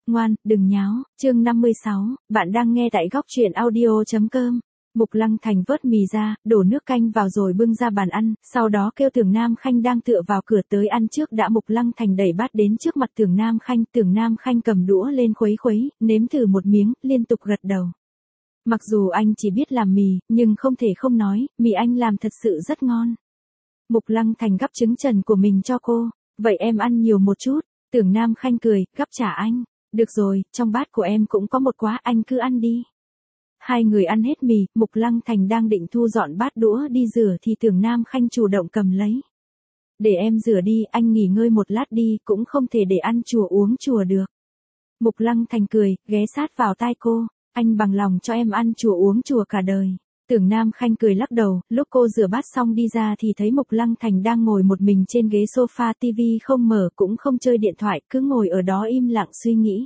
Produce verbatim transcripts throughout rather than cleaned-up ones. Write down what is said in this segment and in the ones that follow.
ngoan, đừng nháo. Chương năm mươi sáu, bạn đang nghe tại góc truyện audio chấm com. Mục Lăng Thành vớt mì ra, đổ nước canh vào rồi bưng ra bàn ăn, sau đó kêu Tưởng Nam Khanh đang tựa vào cửa tới ăn trước đã. Mục Lăng Thành đẩy bát đến trước mặt Tưởng Nam Khanh, Tưởng Nam Khanh cầm đũa lên khuấy khuấy, nếm thử một miếng, liên tục gật đầu. Mặc dù anh chỉ biết làm mì, nhưng không thể không nói, mì anh làm thật sự rất ngon. Mục Lăng Thành gắp trứng trần của mình cho cô, vậy em ăn nhiều một chút. Tưởng Nam Khanh cười, gắp trả anh. Được rồi, trong bát của em cũng có một quá, anh cứ ăn đi. Hai người ăn hết mì, Mục Lăng Thành đang định thu dọn bát đũa đi rửa thì Tưởng Nam Khanh chủ động cầm lấy. Để em rửa đi, anh nghỉ ngơi một lát đi, cũng không thể để ăn chùa uống chùa được. Mục Lăng Thành cười, ghé sát vào tai cô, anh bằng lòng cho em ăn chùa uống chùa cả đời. Tưởng Nam Khanh cười lắc đầu, lúc cô rửa bát xong đi ra thì thấy Mục Lăng Thành đang ngồi một mình trên ghế sofa, tivi không mở cũng không chơi điện thoại, cứ ngồi ở đó im lặng suy nghĩ.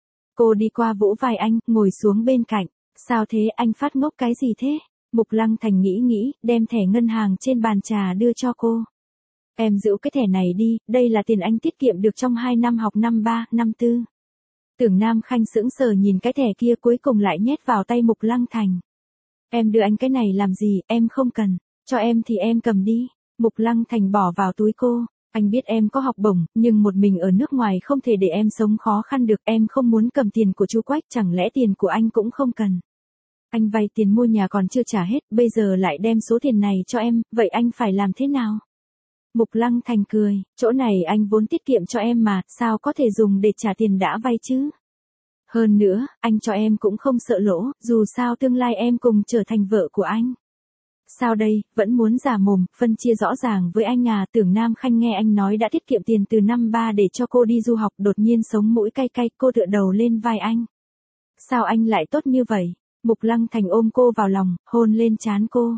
Cô đi qua vỗ vai anh, ngồi xuống bên cạnh. Sao thế, anh phát ngốc cái gì thế? Mục Lăng Thành nghĩ nghĩ, đem thẻ ngân hàng trên bàn trà đưa cho cô. Em giữ cái thẻ này đi, đây là tiền anh tiết kiệm được trong hai năm học năm ba, năm tư. Tưởng Nam Khanh sững sờ nhìn cái thẻ kia cuối cùng lại nhét vào tay Mục Lăng Thành. Em đưa anh cái này làm gì, em không cần, cho em thì em cầm đi. Mục Lăng Thành bỏ vào túi cô. Anh biết em có học bổng, nhưng một mình ở nước ngoài không thể để em sống khó khăn được, em không muốn cầm tiền của chú Quách, chẳng lẽ tiền của anh cũng không cần. Anh vay tiền mua nhà còn chưa trả hết, bây giờ lại đem số tiền này cho em, vậy anh phải làm thế nào? Mục Lăng Thành cười, chỗ này anh vốn tiết kiệm cho em mà, sao có thể dùng để trả tiền đã vay chứ? Hơn nữa, anh cho em cũng không sợ lỗ, dù sao tương lai em cùng trở thành vợ của anh. Sao đây, vẫn muốn giả mồm, phân chia rõ ràng với anh à? Tưởng Nam Khanh nghe anh nói đã tiết kiệm tiền từ năm ba để cho cô đi du học, đột nhiên sống mũi cay cay, cô tựa đầu lên vai anh. Sao anh lại tốt như vậy? Mục Lăng Thành ôm cô vào lòng, hôn lên trán cô.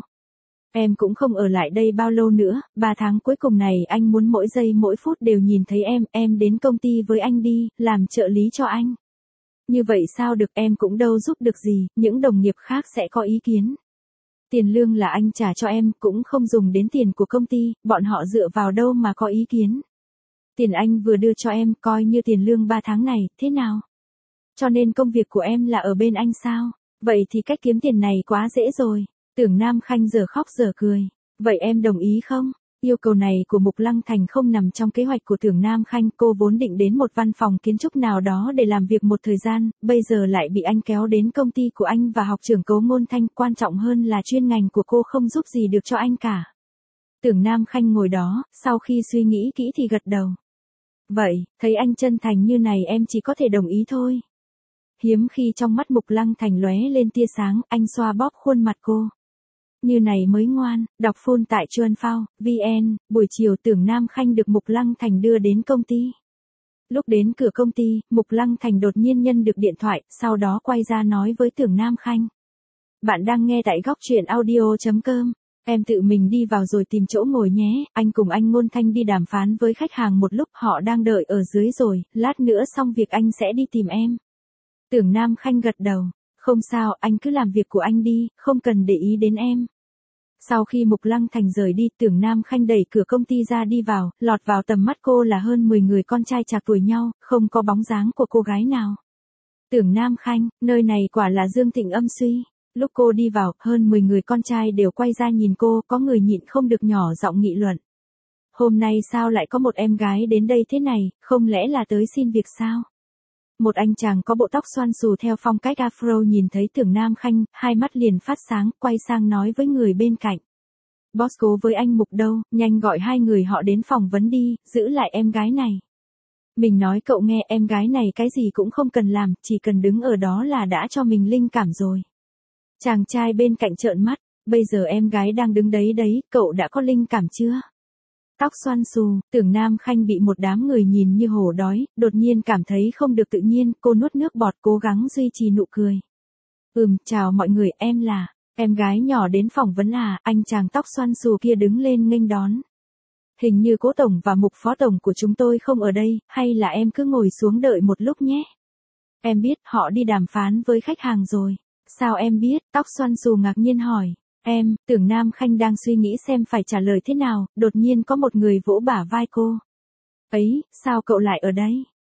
Em cũng không ở lại đây bao lâu nữa, ba tháng cuối cùng này anh muốn mỗi giây mỗi phút đều nhìn thấy em, em đến công ty với anh đi, làm trợ lý cho anh. Như vậy sao được, em cũng đâu giúp được gì, những đồng nghiệp khác sẽ có ý kiến. Tiền lương là anh trả cho em, cũng không dùng đến tiền của công ty, bọn họ dựa vào đâu mà có ý kiến. Tiền anh vừa đưa cho em, coi như tiền lương ba tháng này, thế nào? Cho nên công việc của em là ở bên anh sao? Vậy thì cách kiếm tiền này quá dễ rồi. Tưởng Nam Khanh giờ khóc giờ cười. Vậy em đồng ý không? Yêu cầu này của Mục Lăng Thành không nằm trong kế hoạch của Tưởng Nam Khanh, cô vốn định đến một văn phòng kiến trúc nào đó để làm việc một thời gian, bây giờ lại bị anh kéo đến công ty của anh và học trưởng Cố Ngôn Thanh, quan trọng hơn là chuyên ngành của cô không giúp gì được cho anh cả. Tưởng Nam Khanh ngồi đó, sau khi suy nghĩ kỹ thì gật đầu. Vậy, thấy anh chân thành như này em chỉ có thể đồng ý thôi. Hiếm khi trong mắt Mục Lăng Thành lóe lên tia sáng, anh xoa bóp khuôn mặt cô. Như này mới ngoan, đọc phone tại Chuan Phao, vn, buổi chiều Tưởng Nam Khanh được Mục Lăng Thành đưa đến công ty. Lúc đến cửa công ty, Mục Lăng Thành đột nhiên nhận được điện thoại, sau đó quay ra nói với Tưởng Nam Khanh. Bạn đang nghe tại góc truyện audio chấm com. Em tự mình đi vào rồi tìm chỗ ngồi nhé, anh cùng anh Ngôn Thanh đi đàm phán với khách hàng một lúc, họ đang đợi ở dưới rồi, lát nữa xong việc anh sẽ đi tìm em. Tưởng Nam Khanh gật đầu, không sao, anh cứ làm việc của anh đi, không cần để ý đến em. Sau khi Mục Lăng Thành rời đi, Tưởng Nam Khanh đẩy cửa công ty ra đi vào, lọt vào tầm mắt cô là hơn mười người con trai trạc tuổi nhau, không có bóng dáng của cô gái nào. Tưởng Nam Khanh, nơi này quả là dương thịnh âm suy. Lúc cô đi vào, hơn mười người con trai đều quay ra nhìn cô, có người nhịn không được nhỏ giọng nghị luận. Hôm nay sao lại có một em gái đến đây thế này, không lẽ là tới xin việc sao? Một anh chàng có bộ tóc xoăn xù theo phong cách afro nhìn thấy Tưởng Nam Khanh, hai mắt liền phát sáng, quay sang nói với người bên cạnh. Boss cố với anh Mục đâu, nhanh gọi hai người họ đến phỏng vấn đi, giữ lại em gái này. Mình nói cậu nghe, em gái này cái gì cũng không cần làm, chỉ cần đứng ở đó là đã cho mình linh cảm rồi. Chàng trai bên cạnh trợn mắt, bây giờ em gái đang đứng đấy đấy, cậu đã có linh cảm chưa? Tóc xoăn xù, Tưởng Nam Khanh bị một đám người nhìn như hổ đói, đột nhiên cảm thấy không được tự nhiên, cô nuốt nước bọt cố gắng duy trì nụ cười. Ừm, chào mọi người, em là, em gái nhỏ đến phỏng vấn à, anh chàng tóc xoăn xù kia đứng lên nghênh đón. Hình như Cố tổng và Mục phó tổng của chúng tôi không ở đây, hay là em cứ ngồi xuống đợi một lúc nhé. Em biết, họ đi đàm phán với khách hàng rồi. Sao em biết? Tóc xoăn xù ngạc nhiên hỏi. Em, Tưởng Nam Khanh đang suy nghĩ xem phải trả lời thế nào, đột nhiên có một người vỗ bả vai cô. Ấy, sao cậu lại ở đây?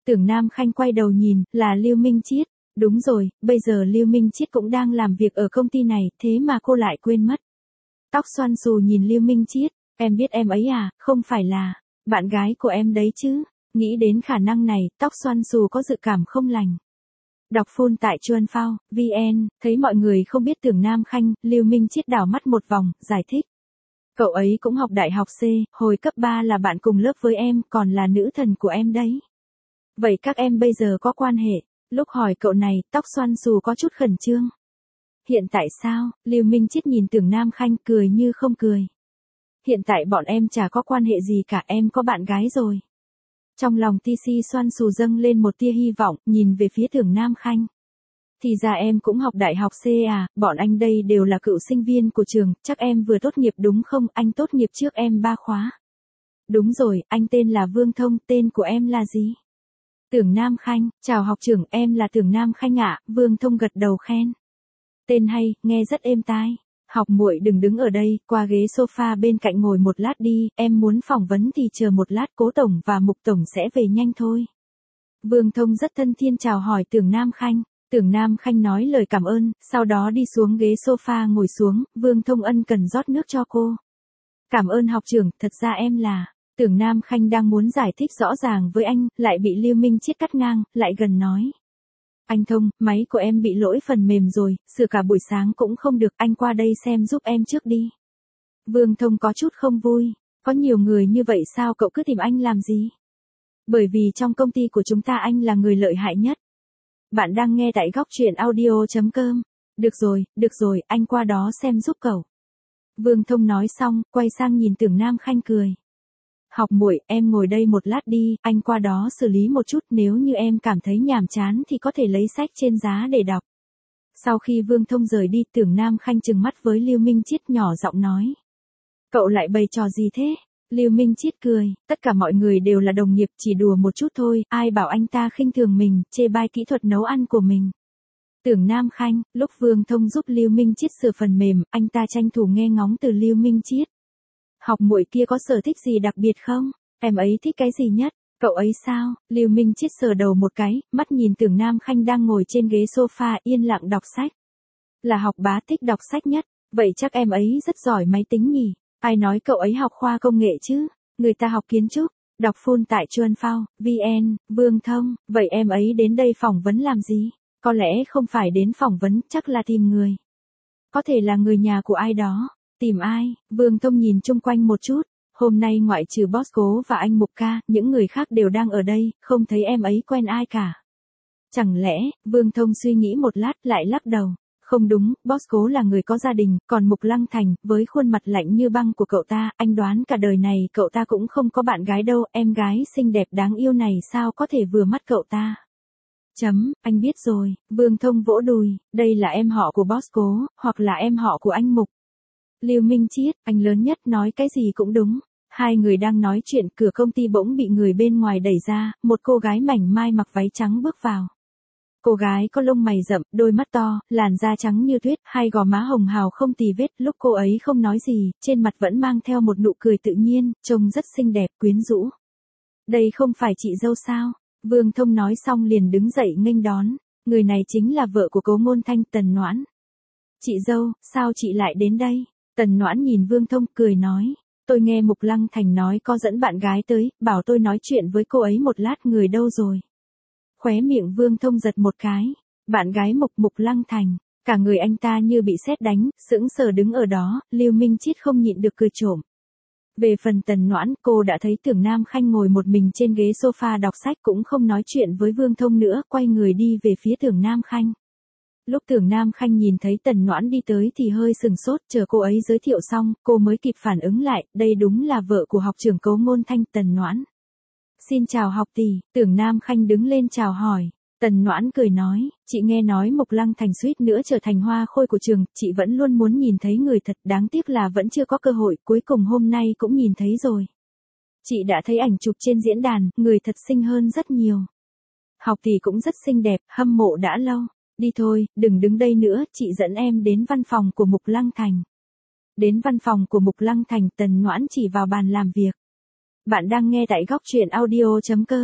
Tưởng Nam Khanh quay đầu nhìn, là Lưu Minh Chiết. Đúng rồi, bây giờ Lưu Minh Chiết cũng đang làm việc ở công ty này, thế mà cô lại quên mất. Tóc xoăn xù nhìn Lưu Minh Chiết, em biết em ấy à, không phải là bạn gái của em đấy chứ. Nghĩ đến khả năng này, tóc xoăn xù có dự cảm không lành. Đọc full tại Chuan Phao, vê en, thấy mọi người không biết Tưởng Nam Khanh, Lưu Minh Chiết đảo mắt một vòng, giải thích. Cậu ấy cũng học đại học C, hồi cấp ba là bạn cùng lớp với em, còn là nữ thần của em đấy. Vậy các em bây giờ có quan hệ? Lúc hỏi cậu này, tóc xoăn xù có chút khẩn trương. Hiện tại sao? Lưu Minh Chiết nhìn Tưởng Nam Khanh cười như không cười. Hiện tại bọn em chả có quan hệ gì cả, em có bạn gái rồi. Trong lòng tê xê xoăn xù dâng lên một tia hy vọng, nhìn về phía Tưởng Nam Khanh. Thì ra em cũng học đại học C à, bọn anh đây đều là cựu sinh viên của trường, chắc em vừa tốt nghiệp đúng không, anh tốt nghiệp trước em ba khóa. Đúng rồi, anh tên là Vương Thông, tên của em là gì? Tưởng Nam Khanh, chào học trưởng, em là Tưởng Nam Khanh ạ, Vương Thông gật đầu khen. Tên hay, nghe rất êm tai. Học muội đừng đứng ở đây, qua ghế sofa bên cạnh ngồi một lát đi, em muốn phỏng vấn thì chờ một lát, Cố Tổng và Mục Tổng sẽ về nhanh thôi. Vương Thông rất thân thiện chào hỏi Tưởng Nam Khanh. Tưởng Nam Khanh nói lời cảm ơn, sau đó đi xuống ghế sofa ngồi xuống, Vương Thông ân cần rót nước cho cô. Cảm ơn học trưởng, thật ra em là... Tưởng Nam Khanh đang muốn giải thích rõ ràng với anh, lại bị Lưu Minh Chiết cắt ngang, lại gần nói. Anh Thông, máy của em bị lỗi phần mềm rồi, sửa cả buổi sáng cũng không được, anh qua đây xem giúp em trước đi. Vương Thông có chút không vui, có nhiều người như vậy sao cậu cứ tìm anh làm gì? Bởi vì trong công ty của chúng ta anh là người lợi hại nhất. Bạn đang nghe tại góc truyện audio.com. Được rồi, được rồi, anh qua đó xem giúp cậu. Vương Thông nói xong, quay sang nhìn Tưởng Nam Khanh cười. Học muội, em ngồi đây một lát đi, anh qua đó xử lý một chút, nếu như em cảm thấy nhàm chán thì có thể lấy sách trên giá để đọc. Sau khi Vương Thông rời đi, Tưởng Nam Khanh trừng mắt với Lưu Minh Chiết nhỏ giọng nói. Cậu lại bày trò gì thế? Lưu Minh Chiết cười, tất cả mọi người đều là đồng nghiệp, chỉ đùa một chút thôi, ai bảo anh ta khinh thường mình, chê bai kỹ thuật nấu ăn của mình. Tưởng Nam Khanh, lúc Vương Thông giúp Lưu Minh Chiết sửa phần mềm, anh ta tranh thủ nghe ngóng từ Lưu Minh Chiết. Học muội kia có sở thích gì đặc biệt không? Em ấy thích cái gì nhất? Cậu ấy sao? Lưu Minh Chiết sờ đầu một cái, mắt nhìn Tưởng Nam Khanh đang ngồi trên ghế sofa yên lặng đọc sách. Là học bá thích đọc sách nhất, vậy chắc em ấy rất giỏi máy tính nhỉ? Ai nói cậu ấy học khoa công nghệ chứ? Người ta học kiến trúc. Đọc full tại Chuan Phao, vê en, Vương Thông, vậy em ấy đến đây phỏng vấn làm gì? Có lẽ không phải đến phỏng vấn, chắc là tìm người. Có thể là người nhà của ai đó. Tìm ai? Vương Thông nhìn chung quanh một chút. Hôm nay ngoại trừ Boss Cố và anh Mục Ca, những người khác đều đang ở đây, không thấy em ấy quen ai cả. Chẳng lẽ, Vương Thông suy nghĩ một lát lại lắc đầu. Không đúng, Boss Cố là người có gia đình, còn Mục Lăng Thành, với khuôn mặt lạnh như băng của cậu ta, anh đoán cả đời này cậu ta cũng không có bạn gái đâu, em gái xinh đẹp đáng yêu này sao có thể vừa mắt cậu ta. Chấm, anh biết rồi, Vương Thông vỗ đùi, đây là em họ của Boss Cố, hoặc là em họ của anh Mục. Lưu Minh Chiết, anh lớn nhất nói cái gì cũng đúng. Hai người đang nói chuyện, cửa công ty bỗng bị người bên ngoài đẩy ra, một cô gái mảnh mai mặc váy trắng bước vào. Cô gái có lông mày rậm, đôi mắt to, làn da trắng như tuyết, hai gò má hồng hào không tì vết, lúc cô ấy không nói gì, trên mặt vẫn mang theo một nụ cười tự nhiên, trông rất xinh đẹp, quyến rũ. Đây không phải chị dâu sao? Vương Thông nói xong liền đứng dậy nghênh đón, người này chính là vợ của Cố Ngôn Thanh, Tần Noãn. Chị dâu, sao chị lại đến đây? Tần Noãn nhìn Vương Thông cười nói, tôi nghe Mục Lăng Thành nói có dẫn bạn gái tới, bảo tôi nói chuyện với cô ấy một lát, người đâu rồi? Khóe miệng Vương Thông giật một cái, bạn gái Mục Mục Lăng Thành, cả người anh ta như bị sét đánh, sững sờ đứng ở đó, Lưu Minh Chiết không nhịn được cười trộm. Về phần Tần Noãn, cô đã thấy Tưởng Nam Khanh ngồi một mình trên ghế sofa đọc sách cũng không nói chuyện với Vương Thông nữa, quay người đi về phía Tưởng Nam Khanh. Lúc Tưởng Nam Khanh nhìn thấy Tần Noãn đi tới thì hơi sừng sốt, chờ cô ấy giới thiệu xong, cô mới kịp phản ứng lại, đây đúng là vợ của học trưởng Cố Ngôn Thanh, Tần Noãn. Xin chào học tỷ, Tưởng Nam Khanh đứng lên chào hỏi. Tần Noãn cười nói, chị nghe nói Mục Lăng Thành suýt nữa trở thành hoa khôi của trường, chị vẫn luôn muốn nhìn thấy người thật, đáng tiếc là vẫn chưa có cơ hội, cuối cùng hôm nay cũng nhìn thấy rồi. Chị đã thấy ảnh chụp trên diễn đàn, người thật xinh hơn rất nhiều. Học tỷ cũng rất xinh đẹp, hâm mộ đã lâu. Đi thôi, đừng đứng đây nữa, chị dẫn em đến văn phòng của Mục Lăng Thành. Đến văn phòng của Mục Lăng Thành, Tần Noãn chỉ vào bàn làm việc. Bạn đang nghe tại góc truyện audio.com.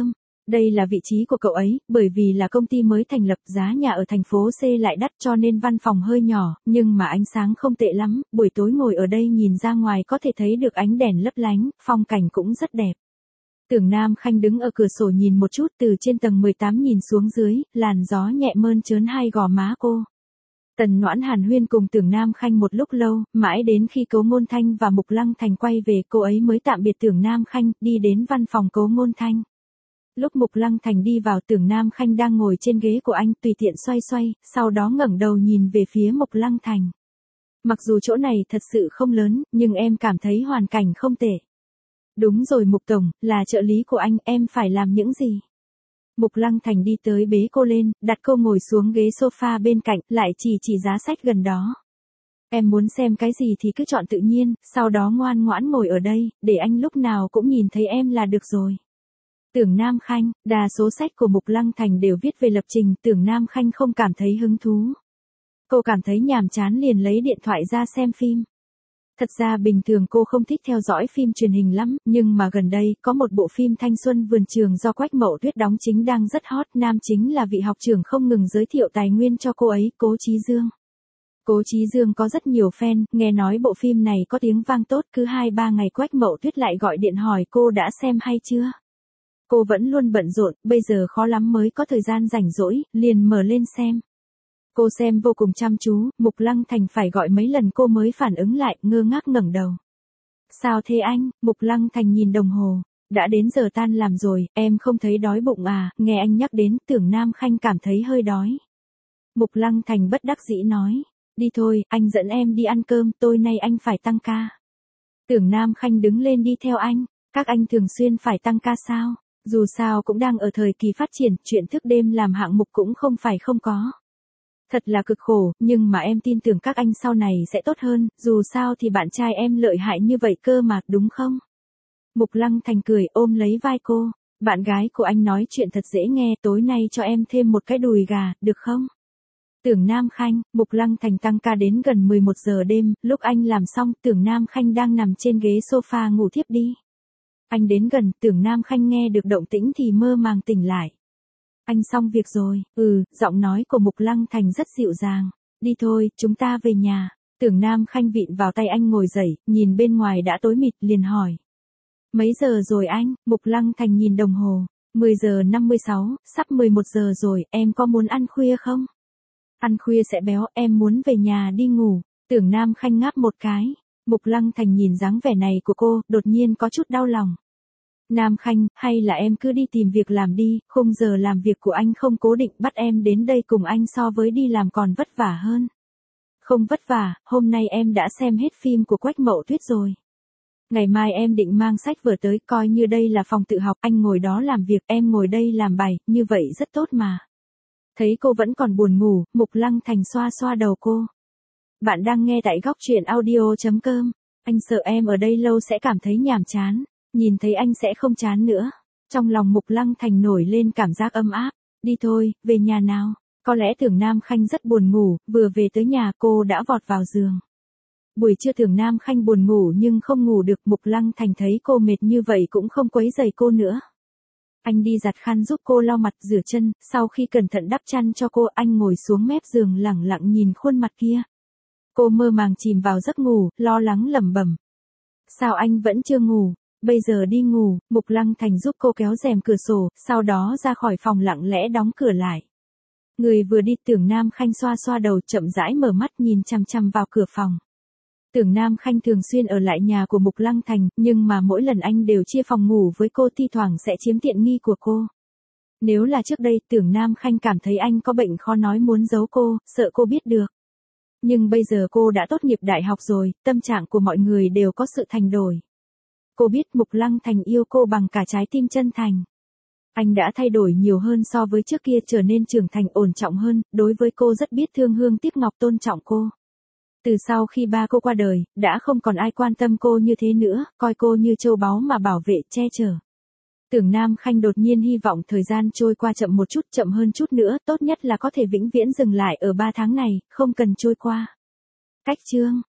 Đây là vị trí của cậu ấy, bởi vì là công ty mới thành lập, giá nhà ở thành phố C lại đắt cho nên văn phòng hơi nhỏ, nhưng mà ánh sáng không tệ lắm, buổi tối ngồi ở đây nhìn ra ngoài có thể thấy được ánh đèn lấp lánh, phong cảnh cũng rất đẹp. Tưởng Nam Khanh đứng ở cửa sổ nhìn một chút từ trên tầng mười tám nhìn xuống dưới, làn gió nhẹ mơn trớn hai gò má cô. Tần Noãn hàn huyên cùng Tưởng Nam Khanh một lúc lâu, mãi đến khi Cố Ngôn Thanh và Mục Lăng Thành quay về cô ấy mới tạm biệt Tưởng Nam Khanh, đi đến văn phòng Cố Ngôn Thanh. Lúc Mục Lăng Thành đi vào Tưởng Nam Khanh đang ngồi trên ghế của anh tùy tiện xoay xoay, sau đó ngẩng đầu nhìn về phía Mục Lăng Thành. Mặc dù chỗ này thật sự không lớn, nhưng em cảm thấy hoàn cảnh không tệ. Đúng rồi Mục Tổng, là trợ lý của anh, em phải làm những gì? Mục Lăng Thành đi tới bế cô lên, đặt cô ngồi xuống ghế sofa bên cạnh, lại chỉ chỉ giá sách gần đó. Em muốn xem cái gì thì cứ chọn tự nhiên, sau đó ngoan ngoãn ngồi ở đây, để anh lúc nào cũng nhìn thấy em là được rồi. Tưởng Nam Khanh, đa số sách của Mục Lăng Thành đều viết về lập trình, Tưởng Nam Khanh không cảm thấy hứng thú. Cô cảm thấy nhàm chán liền lấy điện thoại ra xem phim. Thật ra bình thường cô không thích theo dõi phim truyền hình lắm, nhưng mà gần đây có một bộ phim Thanh Xuân Vườn Trường do Quách Mậu Tuyết đóng chính đang rất hot, nam chính là vị học trưởng không ngừng giới thiệu tài nguyên cho cô ấy, Cố Chí Dương. Cố Chí Dương có rất nhiều fan, nghe nói bộ phim này có tiếng vang tốt, cứ hai ba ngày Quách Mậu Tuyết lại gọi điện hỏi cô đã xem hay chưa. Cô vẫn luôn bận rộn, bây giờ khó lắm mới có thời gian rảnh rỗi, liền mở lên xem. Cô xem vô cùng chăm chú, Mục Lăng Thành phải gọi mấy lần cô mới phản ứng lại, ngơ ngác ngẩng đầu. Sao thế anh? Mục Lăng Thành nhìn đồng hồ. Đã đến giờ tan làm rồi, em không thấy đói bụng à? Nghe anh nhắc đến, Tưởng Nam Khanh cảm thấy hơi đói. Mục Lăng Thành bất đắc dĩ nói. Đi thôi, anh dẫn em đi ăn cơm, tối nay anh phải tăng ca. Tưởng Nam Khanh đứng lên đi theo anh. Các anh thường xuyên phải tăng ca sao? Dù sao cũng đang ở thời kỳ phát triển, chuyện thức đêm làm hạng mục cũng không phải không có. Thật là cực khổ, nhưng mà em tin tưởng các anh sau này sẽ tốt hơn, dù sao thì bạn trai em lợi hại như vậy cơ mà, đúng không? Mục Lăng Thành cười ôm lấy vai cô, bạn gái của anh nói chuyện thật dễ nghe, tối nay cho em thêm một cái đùi gà, được không? Tưởng Nam Khanh, Mục Lăng Thành tăng ca đến gần mười một giờ đêm, lúc anh làm xong, Tưởng Nam Khanh đang nằm trên ghế sofa ngủ thiếp đi. Anh đến gần, Tưởng Nam Khanh nghe được động tĩnh thì mơ màng tỉnh lại. Anh xong việc rồi, ừ, giọng nói của Mục Lăng Thành rất dịu dàng. Đi thôi, chúng ta về nhà. Tưởng Nam Khanh vịn vào tay anh ngồi dậy, nhìn bên ngoài đã tối mịt liền hỏi. Mấy giờ rồi anh? Mục Lăng Thành nhìn đồng hồ. mười giờ năm mươi sáu, sắp mười một giờ rồi, em có muốn ăn khuya không? Ăn khuya sẽ béo, em muốn về nhà đi ngủ. Tưởng Nam Khanh ngáp một cái. Mục Lăng Thành nhìn dáng vẻ này của cô, đột nhiên có chút đau lòng. Nam Khanh, hay là em cứ đi tìm việc làm đi, khung giờ làm việc của anh không cố định, bắt em đến đây cùng anh so với đi làm còn vất vả hơn. Không vất vả, hôm nay em đã xem hết phim của Quách Mậu Tuyết rồi. Ngày mai em định mang sách vở tới, coi như đây là phòng tự học, anh ngồi đó làm việc, em ngồi đây làm bài, như vậy rất tốt mà. Thấy cô vẫn còn buồn ngủ, Mục Lăng Thành xoa xoa đầu cô. Bạn đang nghe tại góc truyện audio chấm com. Anh sợ em ở đây lâu sẽ cảm thấy nhàm chán. Nhìn thấy anh sẽ không chán nữa. Trong lòng Mục Lăng Thành nổi lên cảm giác ấm áp. Đi thôi, về nhà nào. Có lẽ Tưởng Nam Khanh rất buồn ngủ, vừa về tới nhà cô đã vọt vào giường. Buổi trưa Tưởng Nam Khanh buồn ngủ nhưng không ngủ được, Mục Lăng Thành thấy cô mệt như vậy cũng không quấy rầy cô nữa. Anh đi giặt khăn giúp cô lau mặt rửa chân, sau khi cẩn thận đắp chăn cho cô anh ngồi xuống mép giường lẳng lặng nhìn khuôn mặt kia. Cô mơ màng chìm vào giấc ngủ, lo lắng lẩm bẩm. Sao anh vẫn chưa ngủ? Bây giờ đi ngủ, Mục Lăng Thành giúp cô kéo rèm cửa sổ, sau đó ra khỏi phòng lặng lẽ đóng cửa lại. Người vừa đi Tưởng Nam Khanh xoa xoa đầu chậm rãi mở mắt nhìn chằm chằm vào cửa phòng. Tưởng Nam Khanh thường xuyên ở lại nhà của Mục Lăng Thành, nhưng mà mỗi lần anh đều chia phòng ngủ với cô, thi thoảng sẽ chiếm tiện nghi của cô. Nếu là trước đây, Tưởng Nam Khanh cảm thấy anh có bệnh khó nói muốn giấu cô, sợ cô biết được. Nhưng bây giờ cô đã tốt nghiệp đại học rồi, tâm trạng của mọi người đều có sự thay đổi. Cô biết Mục Lăng Thành yêu cô bằng cả trái tim chân thành. Anh đã thay đổi nhiều hơn so với trước kia, trở nên trưởng thành ổn trọng hơn, đối với cô rất biết thương hương tiếc ngọc, tôn trọng cô. Từ sau khi ba cô qua đời, đã không còn ai quan tâm cô như thế nữa, coi cô như châu báu mà bảo vệ, che chở. Tưởng Nam Khanh đột nhiên hy vọng thời gian trôi qua chậm một chút, chậm hơn chút nữa, tốt nhất là có thể vĩnh viễn dừng lại ở ba tháng này, không cần trôi qua. Cách chương